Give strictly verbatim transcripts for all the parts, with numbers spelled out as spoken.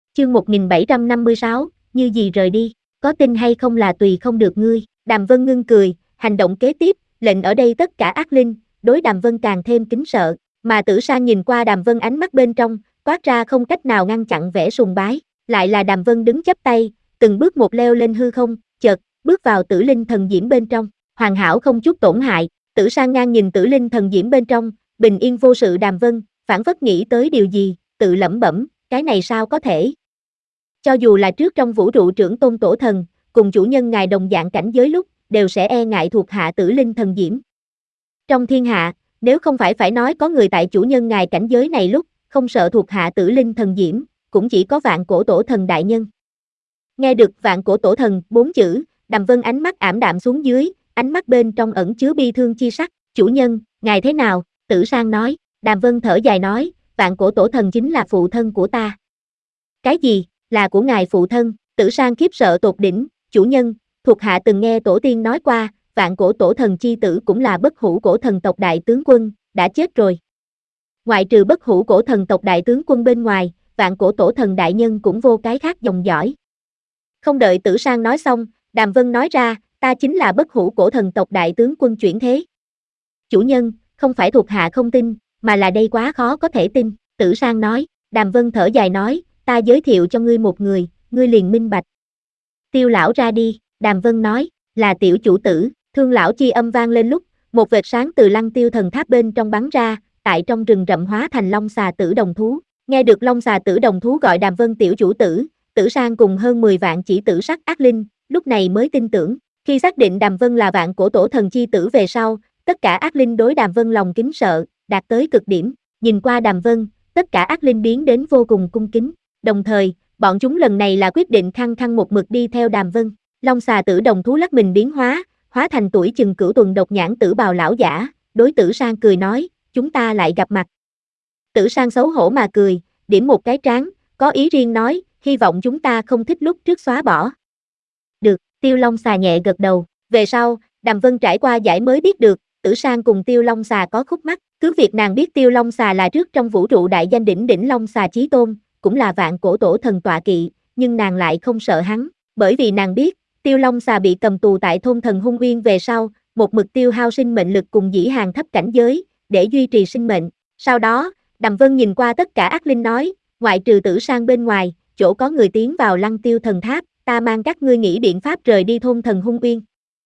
Chương một nghìn bảy trăm năm mươi sáu, như gì rời đi, có tin hay không là tùy không được ngươi. Đàm Vân ngưng cười, hành động kế tiếp, lệnh ở đây tất cả ác linh, đối Đàm Vân càng thêm kính sợ, mà Tử Sang nhìn qua Đàm Vân ánh mắt bên trong, toát ra không cách nào ngăn chặn vẻ sùng bái, lại là Đàm Vân đứng chắp tay, từng bước một leo lên hư không, chợt, bước vào Tử Linh thần diễm bên trong, hoàn hảo không chút tổn hại. Tử Sang ngang nhìn Tử Linh thần diễm bên trong, bình yên vô sự. Đàm Vân, phảng phất nghĩ tới điều gì, tự lẩm bẩm, cái này sao có thể? Cho dù là trước trong vũ trụ trưởng tôn tổ thần, cùng chủ nhân ngài đồng dạng cảnh giới lúc, đều sẽ e ngại thuộc hạ Tử Linh thần diễm. Trong thiên hạ, nếu không phải phải nói có người tại chủ nhân ngài cảnh giới này lúc, không sợ thuộc hạ Tử Linh thần diễm, cũng chỉ có Vạn Cổ Tổ Thần đại nhân. Nghe được Vạn Cổ Tổ Thần bốn chữ, Đàm Vân ánh mắt ảm đạm xuống dưới, ánh mắt bên trong ẩn chứa bi thương chi sắc. Chủ nhân, ngài thế nào? Tử Sang nói. Đàm Vân thở dài nói, Vạn Cổ Tổ Thần chính là phụ thân của ta. Cái gì? Là của ngài phụ thân? Tử Sang khiếp sợ tột đỉnh. Chủ nhân, thuộc hạ từng nghe tổ tiên nói qua, Vạn Cổ Tổ Thần chi tử cũng là Bất Hủ Cổ Thần tộc đại tướng quân, đã chết rồi. Ngoại trừ Bất Hủ Cổ Thần tộc đại tướng quân bên ngoài, Vạn Cổ Tổ Thần đại nhân cũng vô cái khác dòng dõi. Không đợi Tử Sang nói xong, Đàm Vân nói ra, ta chính là Bất Hủ Cổ Thần tộc đại tướng quân chuyển thế. Chủ nhân, không phải thuộc hạ không tin, mà là đây quá khó có thể tin. Tử Sang nói. Đàm Vân thở dài nói, ta giới thiệu cho ngươi một người, ngươi liền minh bạch. Tiêu lão ra đi. Đàm Vân nói, là tiểu chủ tử. Thương lão chi âm vang lên lúc, một vệt sáng từ Lăng Tiêu thần tháp bên trong bắn ra, tại trong rừng rậm hóa thành long xà tử đồng thú. Nghe được long xà tử đồng thú gọi Đàm Vân tiểu chủ tử, Tử Sang cùng hơn mười vạn chỉ tử sắc ác linh, lúc này mới tin tưởng. Khi xác định Đàm Vân là Vạn Cổ Tổ Thần chi tử về sau, tất cả ác linh đối Đàm Vân lòng kính sợ, đạt tới cực điểm. Nhìn qua Đàm Vân, tất cả ác linh biến đến vô cùng cung kính. Đồng thời, bọn chúng lần này là quyết định khăng khăng một mực đi theo Đàm Vân. Long xà tử đồng thú lắc mình biến hóa, hóa thành tuổi chừng cửu tuần độc nhãn tử bào lão giả, đối Tử Sang cười nói, chúng ta lại gặp mặt. Tử Sang xấu hổ mà cười, điểm một cái trán, có ý riêng nói, hy vọng chúng ta không thích lúc trước xóa bỏ. Được, Tiêu Long xà nhẹ gật đầu. Về sau, Đàm Vân trải qua giải mới biết được, Tử Sang cùng Tiêu Long xà có khúc mắc. Cứ việc nàng biết Tiêu Long xà là trước trong vũ trụ đại danh đỉnh đỉnh Long xà chí tôn, cũng là Vạn Cổ Tổ Thần tọa kỵ, nhưng nàng lại không sợ hắn, bởi vì nàng biết, Tiêu Long xà bị cầm tù tại thôn thần Hung Uyên về sau, một mực tiêu hao sinh mệnh lực cùng dĩ hàng thấp cảnh giới, để duy trì sinh mệnh. Sau đó, Đàm Vân nhìn qua tất cả ác linh nói, ngoại trừ Tử Sang bên ngoài, chỗ có người tiến vào Lăng Tiêu thần tháp, ta mang các ngươi nghĩ biện pháp rời đi thôn thần Hung Uyên.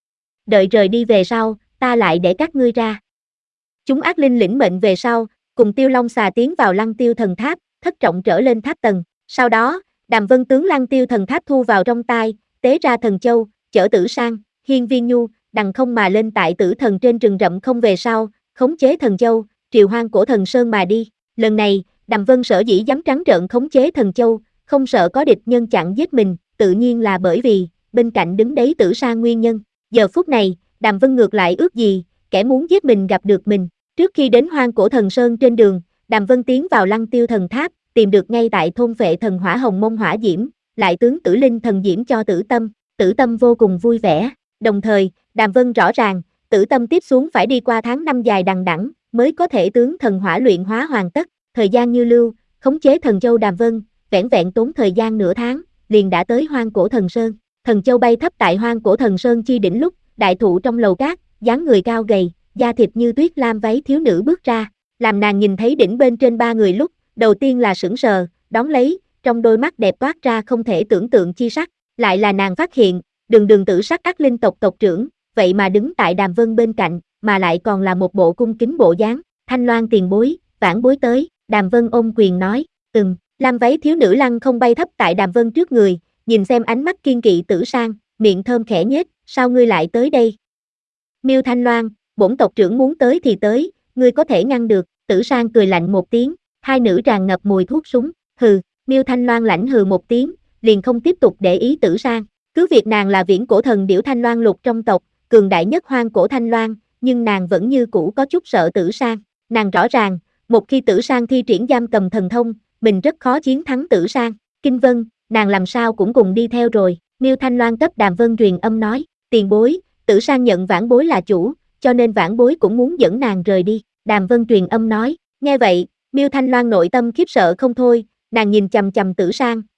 Đợi rời đi về sau, ta lại để các ngươi ra. Chúng ác linh lĩnh mệnh về sau, cùng Tiêu Long xà tiến vào Lăng Tiêu thần tháp, thất trọng trở lên tháp tầng. Sau đó, Đàm Vân tướng Lăng Tiêu thần tháp thu vào trong tai, tế ra thần châu, chở Tử Sang, Hiên Viên Nhu, đằng không mà lên tại Tử Thần trên rừng rậm không về sau, khống chế thần châu, triều hoang cổ thần sơn mà đi. Lần này, Đàm Vân sở dĩ dám trắng trợn khống chế thần châu, không sợ có địch nhân chặn giết mình, tự nhiên là bởi vì, bên cạnh đứng đấy Tử Sang nguyên nhân. Giờ phút này, Đàm Vân ngược lại ước gì, kẻ muốn giết mình gặp được mình. Trước khi đến hoang cổ thần sơn trên đường, Đàm Vân tiến vào Lăng Tiêu thần tháp, tìm được ngay tại thôn phệ thần hỏa hồng mông hỏa diễm, lại tướng Tử Linh thần diễm cho Tử Tâm. Tử Tâm vô cùng vui vẻ, đồng thời, Đàm Vân rõ ràng, Tử Tâm tiếp xuống phải đi qua tháng năm dài đằng đẵng, mới có thể tướng thần hỏa luyện hóa hoàn tất. Thời gian như lưu, khống chế thần châu Đàm Vân, vẻn vẹn tốn thời gian nửa tháng, liền đã tới hoang cổ thần sơn. Thần châu bay thấp tại hoang cổ thần sơn chi đỉnh lúc, đại thụ trong lầu cát, dáng người cao gầy, da thịt như tuyết lam váy thiếu nữ bước ra, làm nàng nhìn thấy đỉnh bên trên ba người lúc, đầu tiên là sững sờ, đón lấy, trong đôi mắt đẹp toát ra không thể tưởng tượng chi sắc, lại là nàng phát hiện, đường đường tử sắc ác linh tộc tộc trưởng, vậy mà đứng tại Đàm Vân bên cạnh, mà lại còn là một bộ cung kính bộ dáng. Thanh Loan tiền bối, vãn bối tới. Đàm Vân ôm quyền nói, ừm. Lam váy thiếu nữ lăng không bay thấp tại Đàm Vân trước người, nhìn xem ánh mắt kiên kỵ Tử Sang, miệng thơm khẽ nhếch, sao ngươi lại tới đây? Miêu Thanh Loan, bổn tộc trưởng muốn tới thì tới, ngươi có thể ngăn được. Tử Sang cười lạnh một tiếng, hai nữ tràn ngập mùi thuốc súng, hừ. Miêu Thanh Loan lạnh hừ một tiếng, liền không tiếp tục để ý Tử Sang. Cứ việc nàng là viễn cổ thần điểu Thanh Loan lục trong tộc, cường đại nhất hoang cổ Thanh Loan, nhưng nàng vẫn như cũ có chút sợ Tử Sang. Nàng rõ ràng, một khi Tử Sang thi triển giam cầm thần thông, mình rất khó chiến thắng Tử Sang. Kinh Vân, nàng làm sao cũng cùng đi theo rồi. Miêu Thanh Loan cấp Đàm Vân truyền âm nói, tiền bối, Tử Sang nhận vãn bối là chủ, cho nên vãn bối cũng muốn dẫn nàng rời đi. Đàm Vân truyền âm nói, nghe vậy, Miêu Thanh Loan nội tâm khiếp sợ không thôi, nàng nhìn chằm chằm Tử Sang,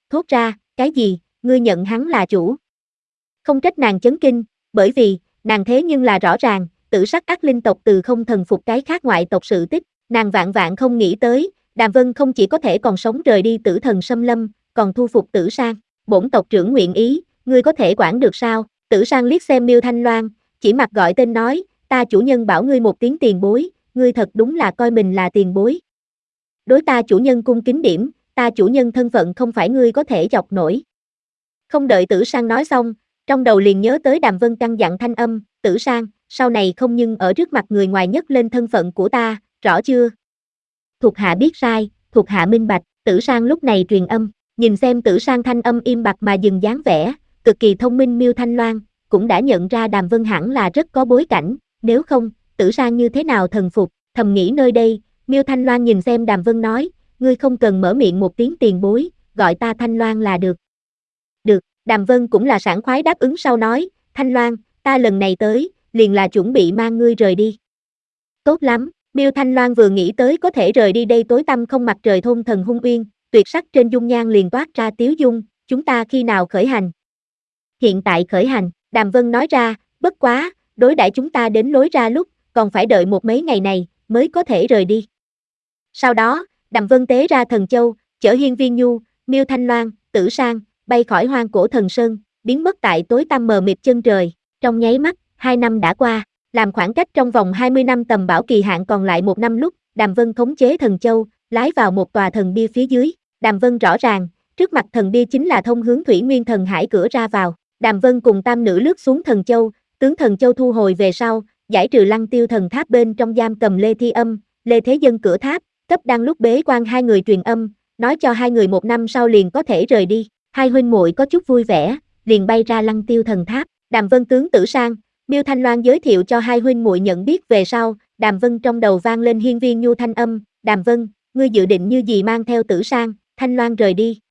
thốt ra, cái gì, ngươi nhận hắn là chủ. Không trách nàng chấn kinh, bởi vì, nàng thế nhưng là rõ ràng, tử sắc ác linh tộc từ không thần phục cái khác ngoại tộc sự tích, nàng vạn vạn không nghĩ tới, Đàm Vân không chỉ có thể còn sống rời đi tử thần xâm lâm, còn thu phục Tử Sang. Bổn tộc trưởng nguyện ý, ngươi có thể quản được sao? Tử Sang liếc xem Miêu Thanh Loan, chỉ mặt gọi tên nói, ta chủ nhân bảo ngươi một tiếng tiền bối, ngươi thật đúng là coi mình là tiền bối. Đối ta chủ nhân cung kính điểm, ta chủ nhân thân phận không phải ngươi có thể chọc nổi. Không đợi Tử Sang nói xong, trong đầu liền nhớ tới Đàm Vân căn dặn thanh âm, Tử Sang, sau này không nhưng ở trước mặt người ngoài nhất lên thân phận của ta, rõ chưa? Thuộc hạ biết sai, thuộc hạ minh bạch. Tử Sang lúc này truyền âm, nhìn xem Tử Sang thanh âm im bặt mà dừng dáng vẻ, cực kỳ thông minh Miêu Thanh Loan, cũng đã nhận ra Đàm Vân hẳn là rất có bối cảnh, nếu không, Tử Sang như thế nào thần phục, thầm nghĩ nơi đây, Miêu Thanh Loan nhìn xem Đàm Vân nói, ngươi không cần mở miệng một tiếng tiền bối, gọi ta Thanh Loan là được. Được, Đàm Vân cũng là sảng khoái đáp ứng sau nói, Thanh Loan, ta lần này tới, liền là chuẩn bị mang ngươi rời đi. Tốt lắm, Miêu Thanh Loan vừa nghĩ tới có thể rời đi đây tối tăm không mặt trời thôn thần hung uyên, tuyệt sắc trên dung nhan liền toát ra tiếu dung, chúng ta khi nào khởi hành? Hiện tại khởi hành, Đàm Vân nói ra, bất quá, đối đãi chúng ta đến lối ra lúc, còn phải đợi một mấy ngày này, mới có thể rời đi. Sau đó, Đàm Vân tế ra thần châu, chở Hiên Viên Nhu, Miêu Thanh Loan, Tử Sang, bay khỏi hoang cổ thần sơn, biến mất tại tối tăm mờ mịt chân trời. Trong nháy mắt, hai năm đã qua, làm khoảng cách trong vòng hai mươi năm tầm bảo kỳ hạn còn lại một năm lúc, Đàm Vân khống chế thần châu, lái vào một tòa thần bia phía dưới. Đàm Vân rõ ràng, trước mặt thần bia chính là thông hướng Thủy Nguyên Thần Hải cửa ra vào. Đàm Vân cùng tam nữ lướt xuống thần châu, tướng thần châu thu hồi về sau, giải trừ Lăng Tiêu thần tháp bên trong giam cầm Lê Thi Âm, Lê Thế Dân cửa tháp, cấp đang lúc bế quan hai người truyền âm, nói cho hai người một năm sau liền có thể rời đi. Hai huynh muội có chút vui vẻ, liền bay ra Lăng Tiêu thần tháp. Đàm Vân tướng Tử Sang, Miêu Thanh Loan giới thiệu cho hai huynh muội nhận biết về sau, Đàm Vân trong đầu vang lên Hiên Viên Nhu thanh âm, Đàm Vân, ngươi dự định như gì mang theo Tử Sang, Thanh Loan rời đi.